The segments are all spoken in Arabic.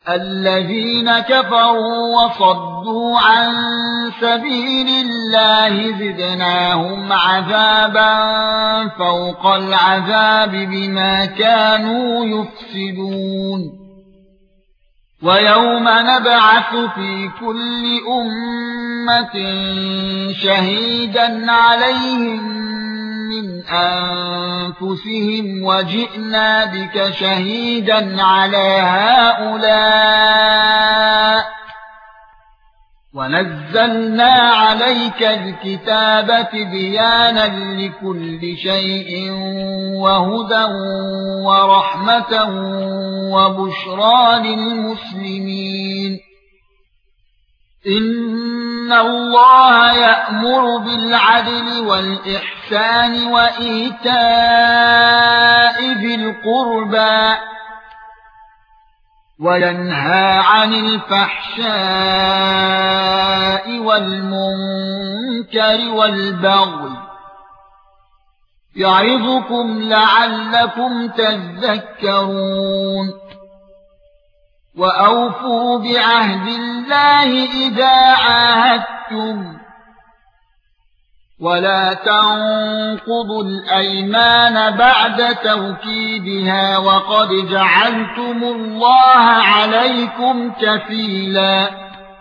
الذين كفروا وصدوا عن سبيل الله زدناهم عذابا فوق العذاب بما كانوا يفسدون ويوم نبعث في كل أمة شهيدا عليهم من أنفسهم وجئنا بك شهيدا على هؤلاء ونزلنا عليك الكتاب بيانا لكل شيء وهدى ورحمة وبشرى للمسلمين إن الله يأمر بالعدل والإحسان وإيتاء ذي القربى وينهى عن الفحشاء والمنكر والبغي يعظكم لعلكم تذكرون وأوفوا بعهد الله إذا عاهدتم ولا تنقضوا الأيمان بعد توكيدها وقد جعلتم الله عليكم كفيلا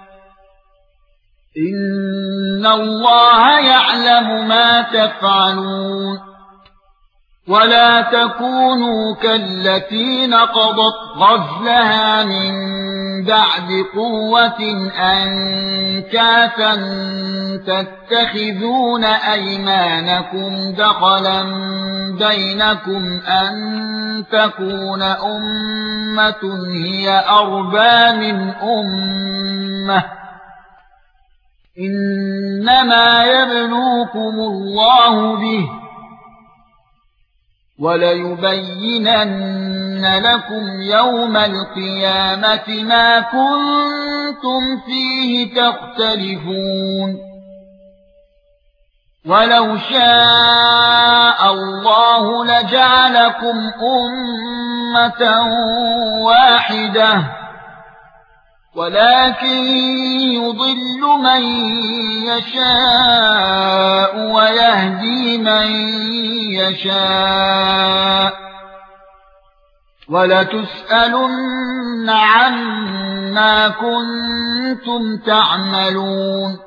إن الله يعلم ما تفعلون ولا تكونوا كالتي نقضت غزلها من بعد قوة أنكاثا تتخذون أيمانكم دخلا بينكم أن تكون أمة هي أربى من أمة إنما يبلوكم الله به وَلَيُبَيِّنَنَّ لَكُمْ يَوْمَ الْقِيَامَةِ مَا كُنتُمْ فِيهِ تَخْتَلِفُونَ وَلَوْ شَاءَ اللَّهُ لَجَعَلَكُمْ أُمَّةً وَاحِدَةً ولكن يضل من يشاء ويهدي من يشاء ولتسألن عما كنتم تعملون